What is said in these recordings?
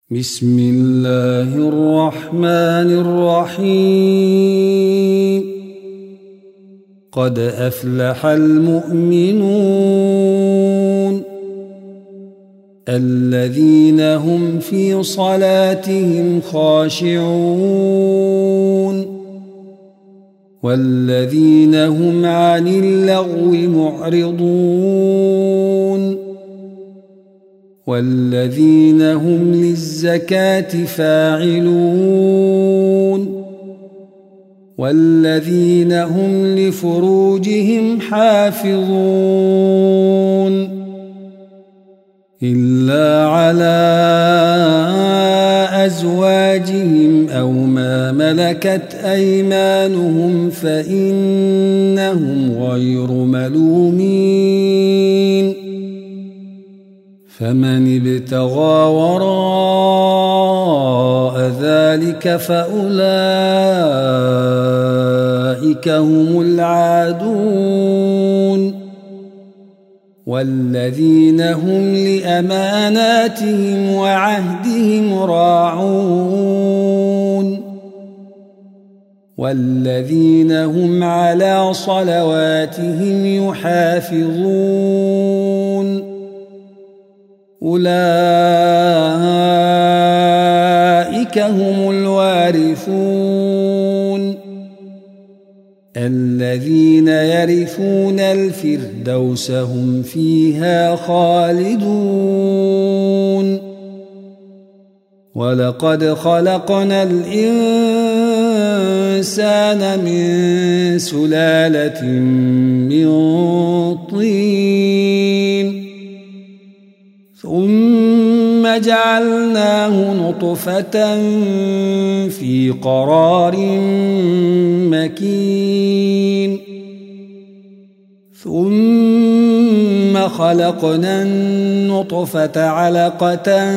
بسم الله الرحمن الرحيم. قد أفلح المؤمنون الذين هم في صلاتهم خاشعون والذين هم عن اللغو معرضون والذين هم للزكاة فاعلون والذين هم لفروجهم حافظون إلا على أزواجهم أو ما ملكت أيمانهم فإنهم غير ملومين. فمن ابتغى وراء ذلك فأولئك هم العادون والذين هم لأماناتهم وعهدهم راعون والذين هم على صلواتهم يحافظون. أولئك هم الوارثون الذين يرثون الفردوس هم فيها خالدون. ولقد خلقنا الإنسان من سلالة من طين ثم جعلناه نطفة في قرار مكين ثم خلقنا النطفة علقة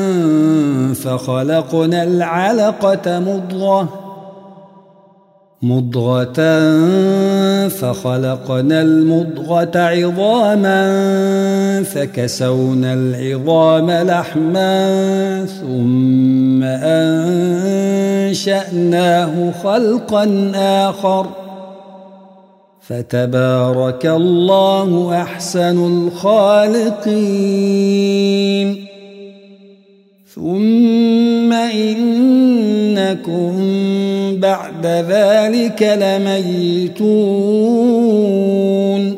فخلقنا العلقة مضغة فخلقنا المضغة عظاما فكسونا العظام لحما ثم أنشأناه خلقا آخر فتبارك الله أحسن الخالقين. ثم إنكم بعد ذلك لميتون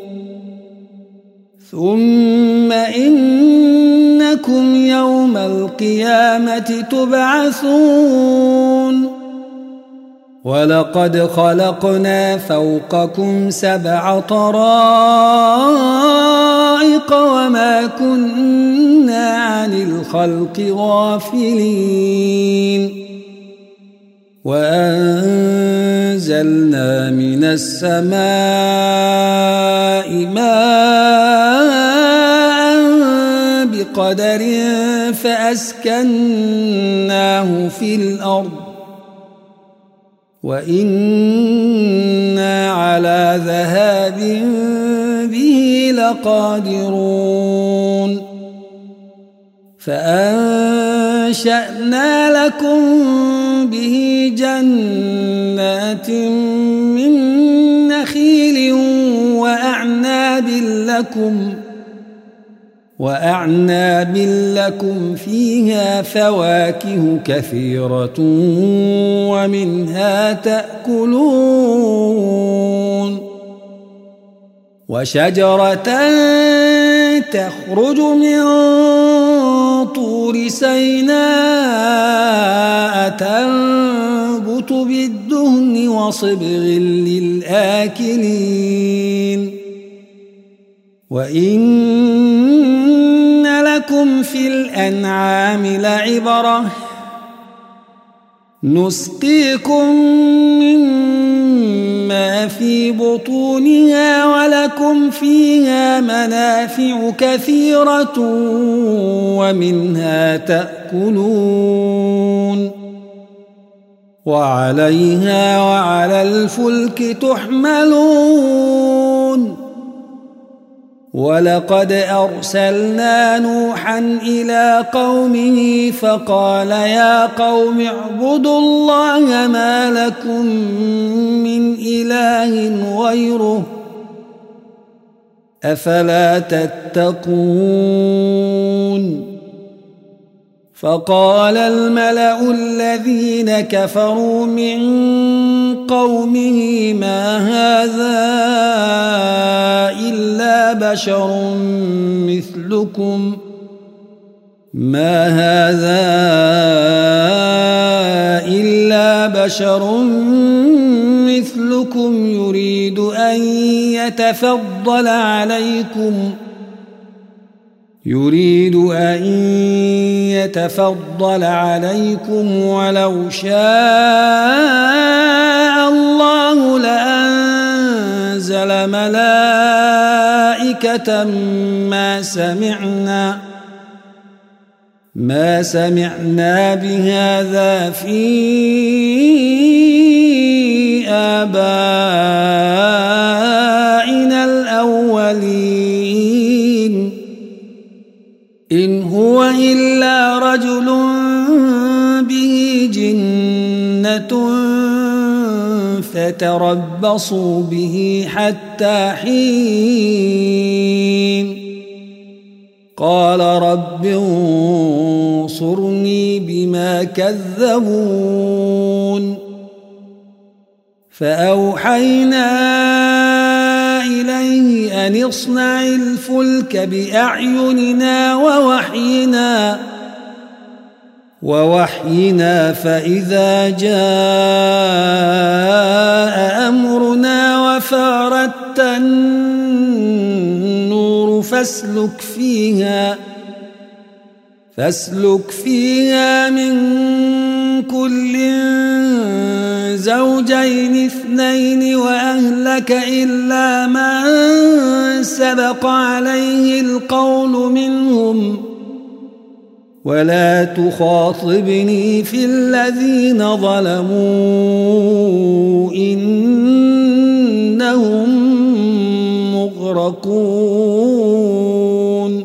ثم إنكم يوم القيامة تبعثون. ولقد خلقنا فوقكم 7 طرائق وما كنا عن الخلق غافلين. وأنزلنا من السماء ماء بقدر فأسكناه في الأرض وإنا على ذهاب به لقادرون. فأنشأنا لكم به جنات من نخيل وأعناب لكم فيها فواكه كثيرة ومنها تأكلون. وشجرة تخرج من طور سيناء تنبت بالدهن وصبغ للآكلين. وإن لكم في الأنعام لعبرة نسقيكم مما في بطونها ولكم فيها منافع كثيرة ومنها تأكلون وعليها وعلى الفلك تحملون. ولقد أرسلنا نوحا إلى قومه فقال يا قوم اعبدوا الله ما لكم من إله غيره أفلا تتقون فقال الملأ الذين كفروا من قومه ما هذا إلا بشر مثلكم يريد أن يتفضل عليكم ولو شاء الله لأنزل ملائكة ما سمعنا بهذا في آبائنا الأولين إن هو إلا رجل به جنة فتربصوا به حتى حين قال رب انصرني بما كذبون فأوحينا إليه أن اصنع الفلك بأعيننا ووحينا فإذا جاء أمرنا وفارت النور فاسلك فيها من كل زوجين اثنين وأهلك إلا من سبق عليه القول منهم ولا تخاطبني في الذين ظلموا إنهم مغرقون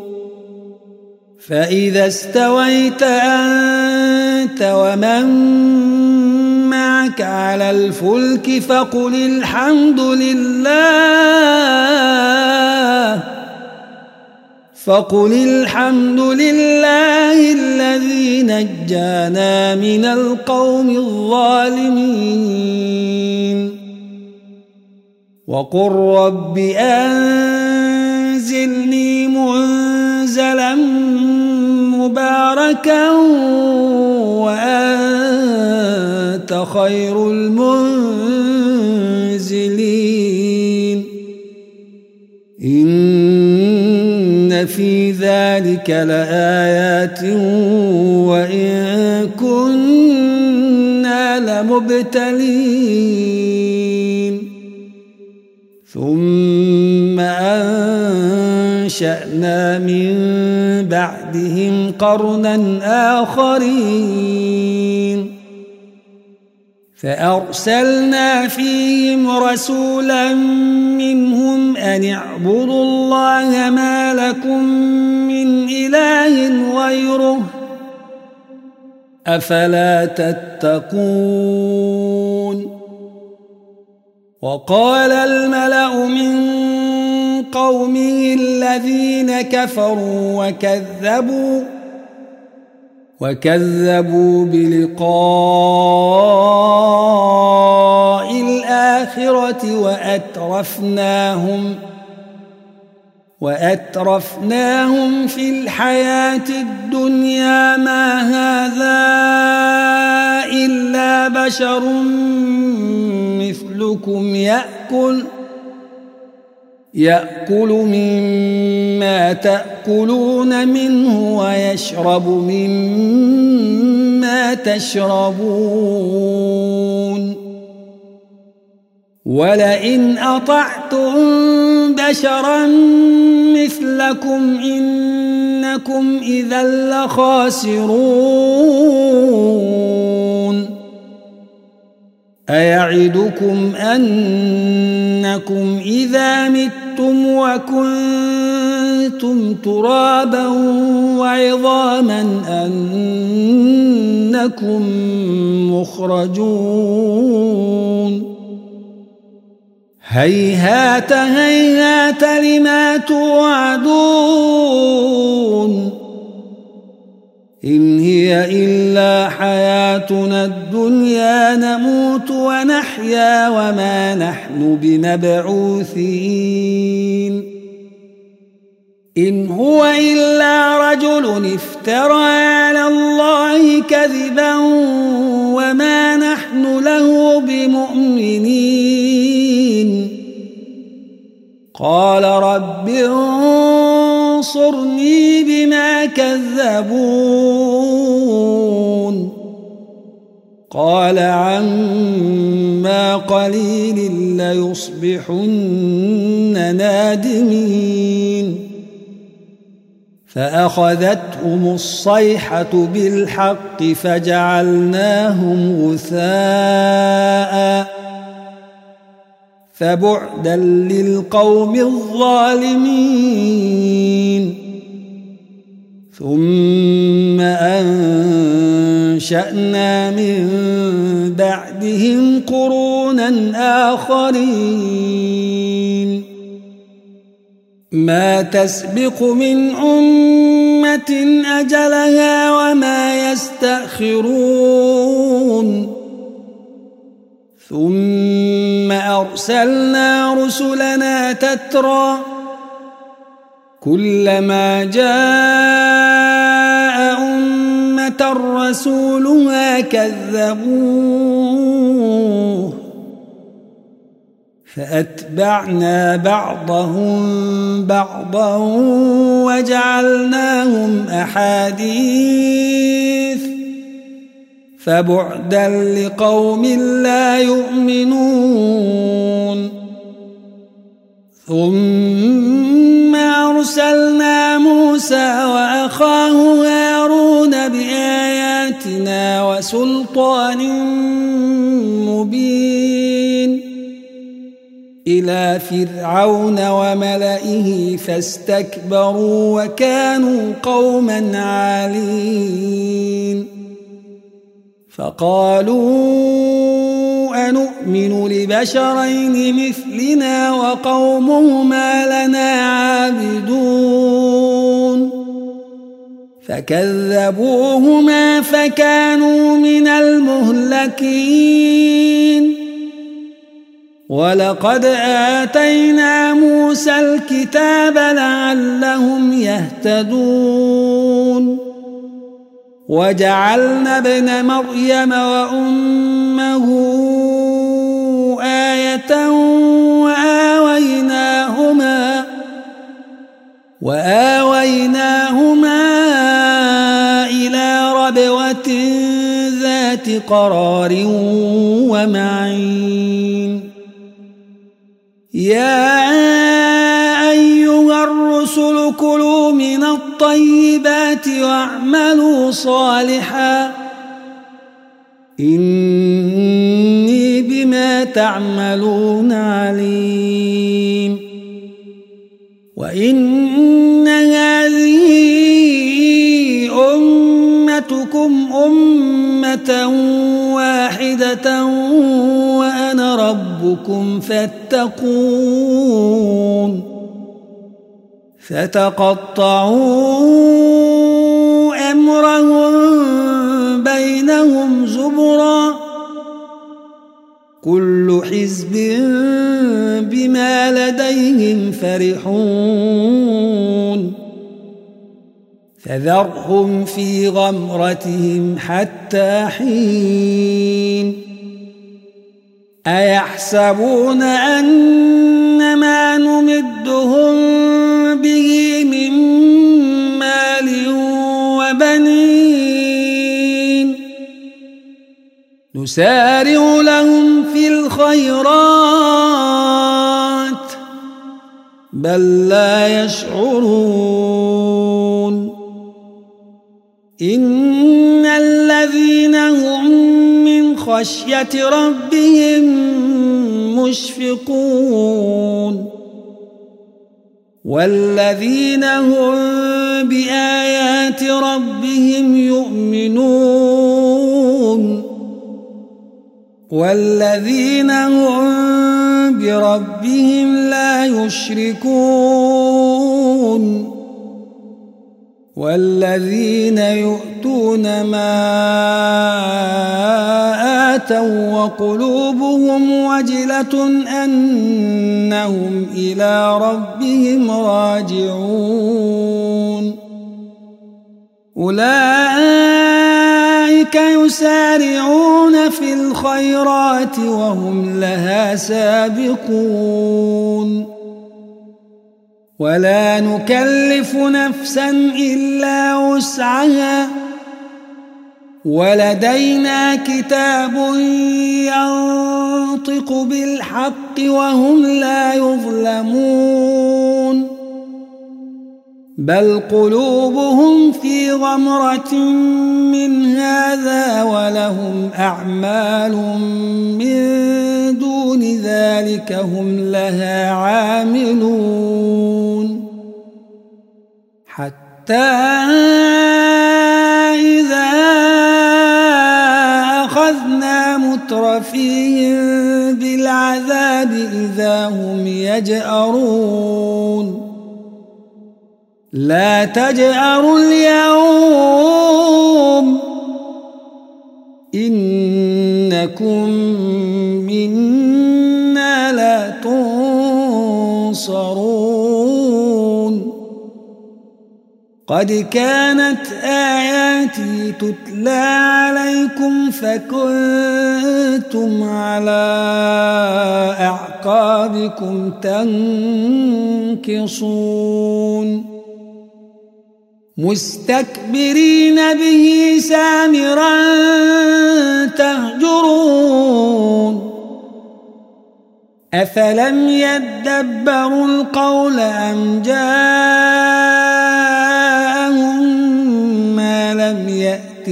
فإذا استويت أنت ومن معك على الفلك فقل الحمد لله الذي نجانا من القوم الظالمين وقل رب أنزلني منزلا مباركا وأنت خير المنزلين إن في ذلك لآيات وإن كنا لمبتلين ثم أنشأنا من بعدهم قرنا آخرين فأرسلنا فيهم رسولا منهم أن اعبدوا الله ما لكم من إله غيره أفلا تتقون وقال الملأ من قومه الذين كفروا وكذبوا بلقاء الآخرة وأترفناهم في الحياة الدنيا ما هذا إلا بشر مثلكم يأكل مما تأكلون منه ويشرب مما تشربون ولئن أطعتم بشرا مثلكم إنكم إذا لخاسرون أيعدكم أنكم إذا متم وكنتم ترابا وعظاما أنكم مخرجون هيهات هيهات لما توعدون إن هي إلا حياتنا الدنيا نموت ونحيا وما نحن بمبعوثين إن هو إلا رجل افترى على الله كذبا وما نحن له بمؤمنين قال رب انصرني بما كذبون قال عما قليل ليصبحن نادمين فأخذتهم الصيحة بالحق فجعلناهم غثاء فبعدا للقوم الظالمين ثم أنشأنا من بعدهم قرونا آخرين ما تسبق من أمة أجلها وما يستأخرون ثم أرسلنا رسلنا تترى كلما جاء أمة رسولها كذبوه فأتبعنا بعضهم بعضا وجعلناهم أحاديث فبعدا لقوم لا يؤمنون ثم أرسلنا موسى وأخاه هارون بآياتنا وسلطان مبين إلى فرعون وملئه فاستكبروا وكانوا قوما عالين فقالوا أنؤمن لبشرين مثلنا وقومهما لنا عابدون فكذبوهما فكانوا من المهلكين ولقد آتينا موسى الكتاب لعلهم يهتدون وجعلنا ابن مريم وأمه آية وآويناهما إلى ربوة ذات قرار ومعين يا أيها الرسل كلوا من الطيبات واعملوا صالحا إني بما تعملون عليم وإن هذه أمتكم أمة واحدة وأنا ربكم فاتقون فتقطعوا أمرهم بينهم زبرا كل حزب بما لديهم فرحون فذرهم في غمرتهم حتى حين أيحسبون أن ما نمدهم به من مال وبنين نسارع لهم في الخيرات بل لا يشعرون إن الذين هم من خشية ربهم مشفقون والذين هم بآيات ربهم يؤمنون والذين هم بربهم لا يشركون والذين يؤتون ما آتوا وقلوبهم وجلة أنهم إلى ربهم راجعون أولئك يسارعون في الخيرات وهم لها سابقون ولا نكلف نفسا إلا وسعها ولدينا كتاب ينطق بالحق وهم لا يظلمون بل قلوبهم في غمرة من هذا ولهم أعمال من دون ذلك هم لها عاملون حتى إذا أخذنا مترفيهم بالعذاب إذا هم يجأرون لا تجأروا اليوم إنكم منا لا تنصرون قد كانت آياتي تتلى عليكم فكنتم على أعقابكم تنكصون مستكبرين به سامرا تهجرون أفلم يدبروا القول أم جاءهم ما لم يأت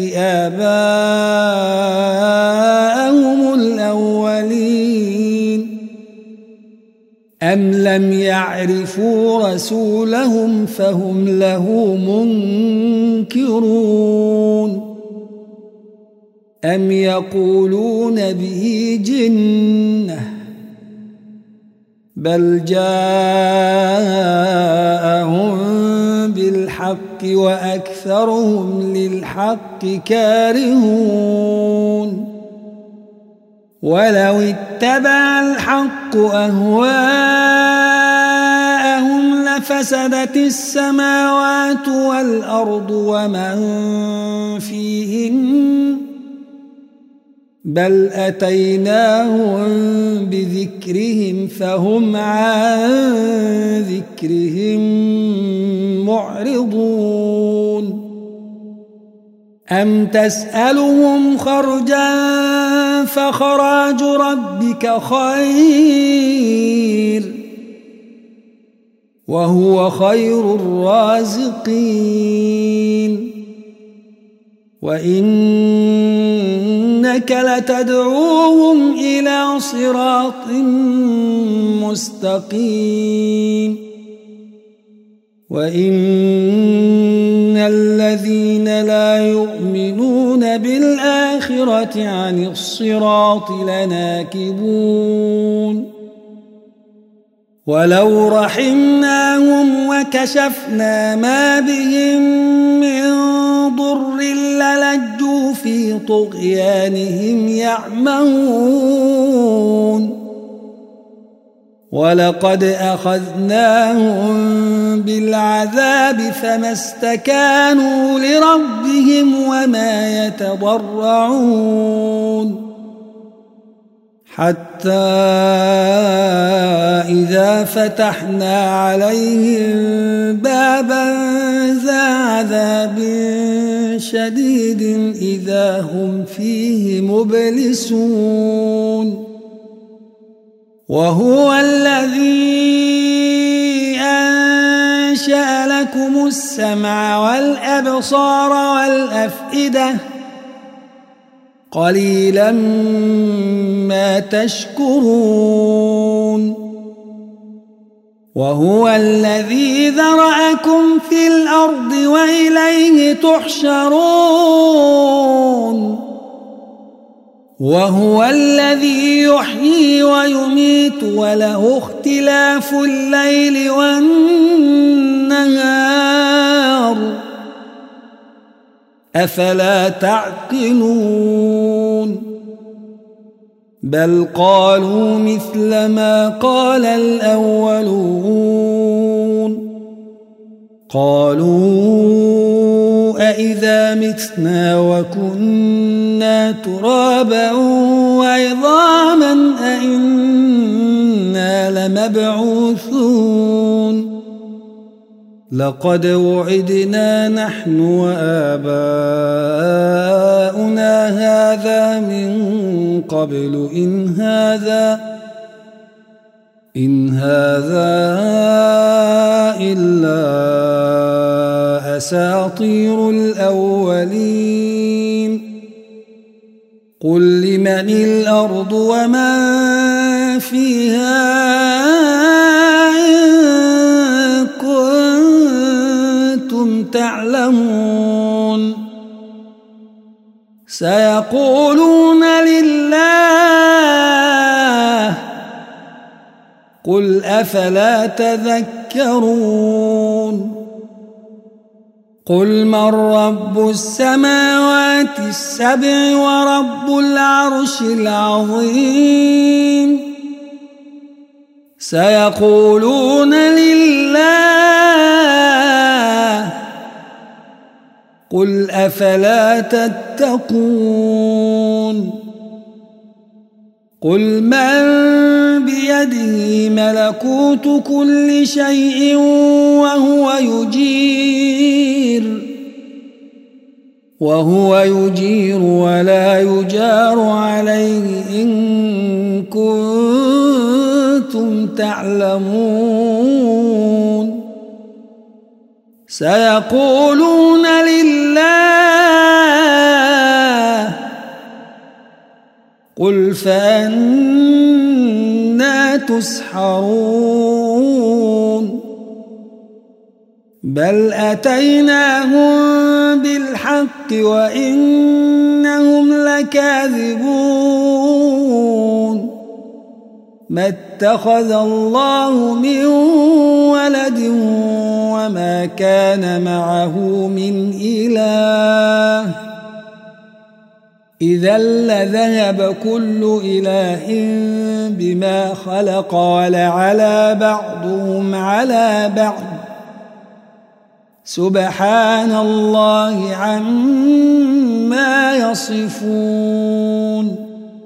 آباءهم الأولين أم لم يعرفوا رسولهم فهم له منكرون أم يقولون به جنة بل جاءهم بالحق وأكثرهم للحق كارهون ولو اتبع الحق أهواءهم لفسدت السماوات والأرض ومن فيهن بل أتيناهم بذكرهم فهم عن ذكرهم معرضون أم تسألهم خرجا فخراج ربك خير وهو خير الرازقين وإنك لتدعوهم إلى صراط مستقيم وإن الذين لا يؤمنون بالآخرة عن الصراط لناكبون ولو رحمناهم وكشفنا ما بهم من ضر للجوا في طغيانهم يعمهون ولقد أخذناهم بالعذاب فما استكانوا لربهم وما يتضرعون حتى إذا فتحنا عليهم بابا ذا عذاب شديد إذا هم فيه مبلسون وهو الذي أنشأ لكم السمع والأبصار والأفئدة قليلا ما تشكرون وهو الذي ذرأكم في الأرض وإليه تحشرون وهو الذي يحيي ويميت وله اختلاف الليل والنهار أفلا تعقلون بل قالوا مثل ما قال الأولون قالوا أإذا متنا وكنا ترابا وعظاما أإنا لمبعوثون لقد وعدنا نحن وآباؤنا هذا من قبل إن هذا إلا أساطير الأولين قل لمن الأرض ومن فيها إن كنتم تعلمون سيقولون لله قل أفلا تذكرون قل من رب السماوات السبع ورب العرش العظيم سيقولون لله قل أفلا تتقون قل من بيده ملكوت كل شيء وهو يجير ولا يجار عليه إن كنتم تعلمون سيقولون لله قل فأنى تسحرون بل أتيناهم بالحق وإنهم لكاذبون ما اتخذ الله من ولد وما كان معه من إله إذا لذهب كل إله بما خلق ولعلى بعضهم على بعض سبحان الله عما يصفون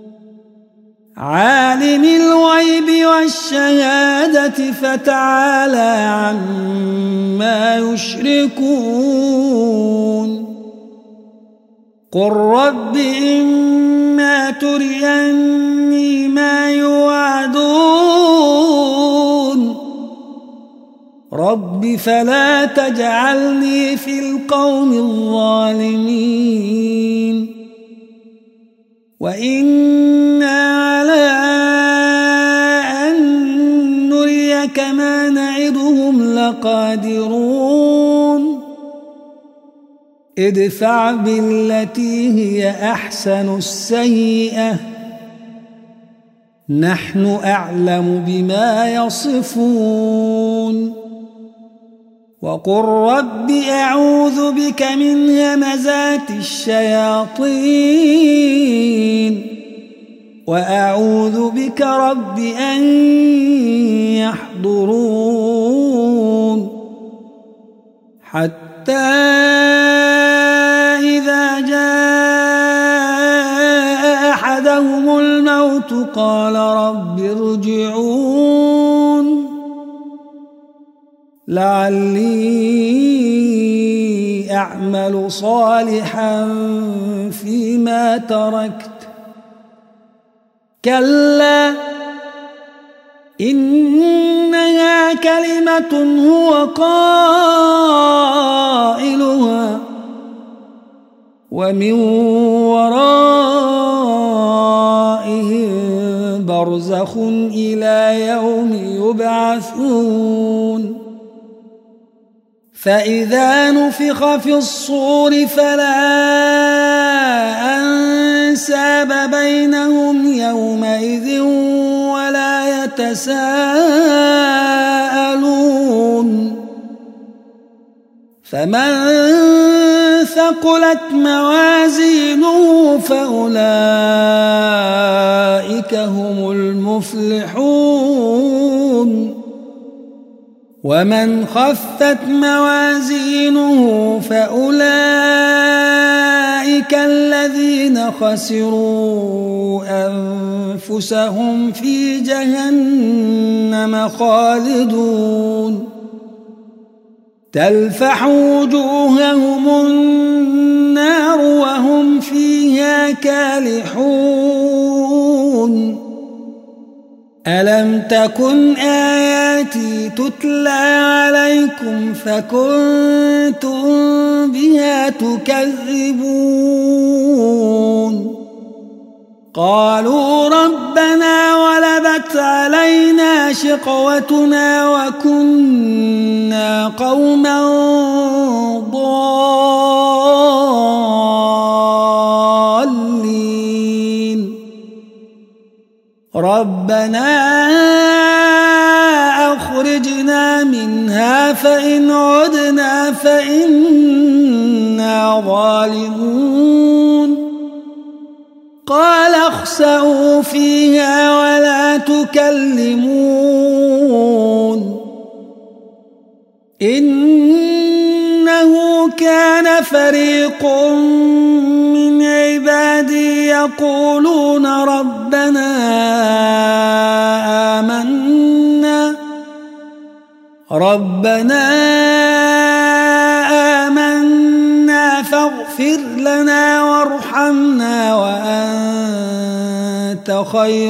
عالم الغيب والشهادة فتعالى عما يشركون قل رب إما تريني ما يوعدون رب فلا تجعلني في القوم الظالمين وإنا على أن نريك ما نعدهم لقادرون ادفع بالتي هي أحسن السيئة نحن أعلم بما يصفون وقل رب أعوذ بك من همزات الشياطين وأعوذ بك رب أن يحضرون حتى إذا جاء أحدهم الموت قال رب ارجعون لعلي أعمل صالحا فيما تركت كلا إنها كلمة هو قائلها ومن وراء برزخ إلى يوم يبعثون فإذا نفخ في الصور فلا أنساب بينهم يومئذ ولا يتساءلون فمن ثقلت موازينه فأولئك هم المفلحون ومن خفت موازينه فأولئك الذين خسروا أنفسهم في جهنم خالدون تلفح وجوههم النار وهم فيها كالحون ألم تكن آياتي تتلى عليكم فكنتم بها تكذبون قالوا ربنا غلبت علينا شقوتنا وكنا قوما ضالين ربنا أخرجنا منها فإن عدنا فإنا ظالمون قال اخسئوا فيها ولا تكلمون إنه كان فريق من عبادي يقولون ربنا آمنا فاغفر لنا وارحمنا وأنت خير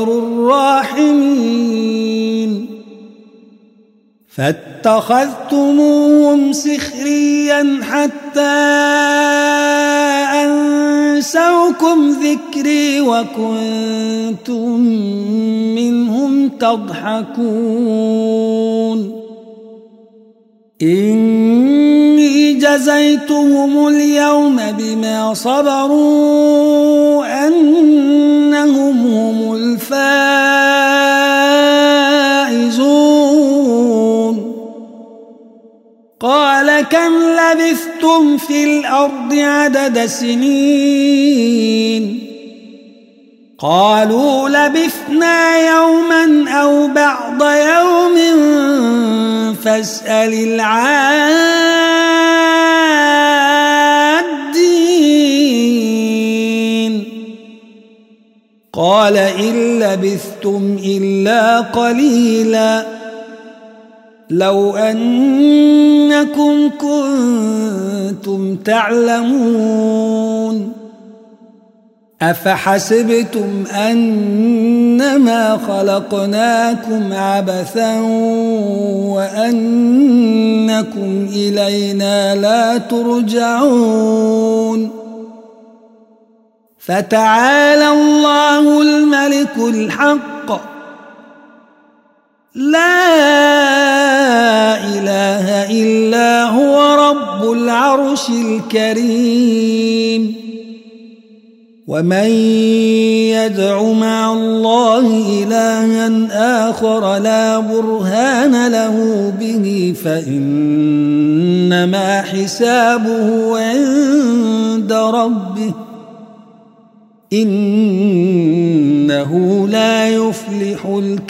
الراحمين فاتخذتموهم سخريا حتى أنسوكم ذكري وكنتم منهم تضحكون إني جزيتهم اليوم بما صبروا أنهم هم الفائزون قال كم لبثتم في الأرض عدد سنين قالوا لبثنا يوما أو بعض يوم فاسأل العادين قال إن لبثتم إلا قليلا لو أنكم كنتم تعلمون أفحسبتم أنما خلقناكم عبثا وأنكم إلينا لا ترجعون فتعالى الله الملك الحق لا إله إلا هو رب العرش الكريم ومن يدع مع الله إلها آخر لا برهان له به فإنما حسابه عند ربه إنه لا يفلح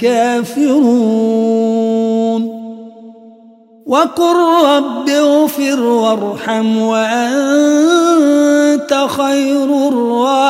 الكافرون وقل رب اغفر وارحم وأنت خير الراحمين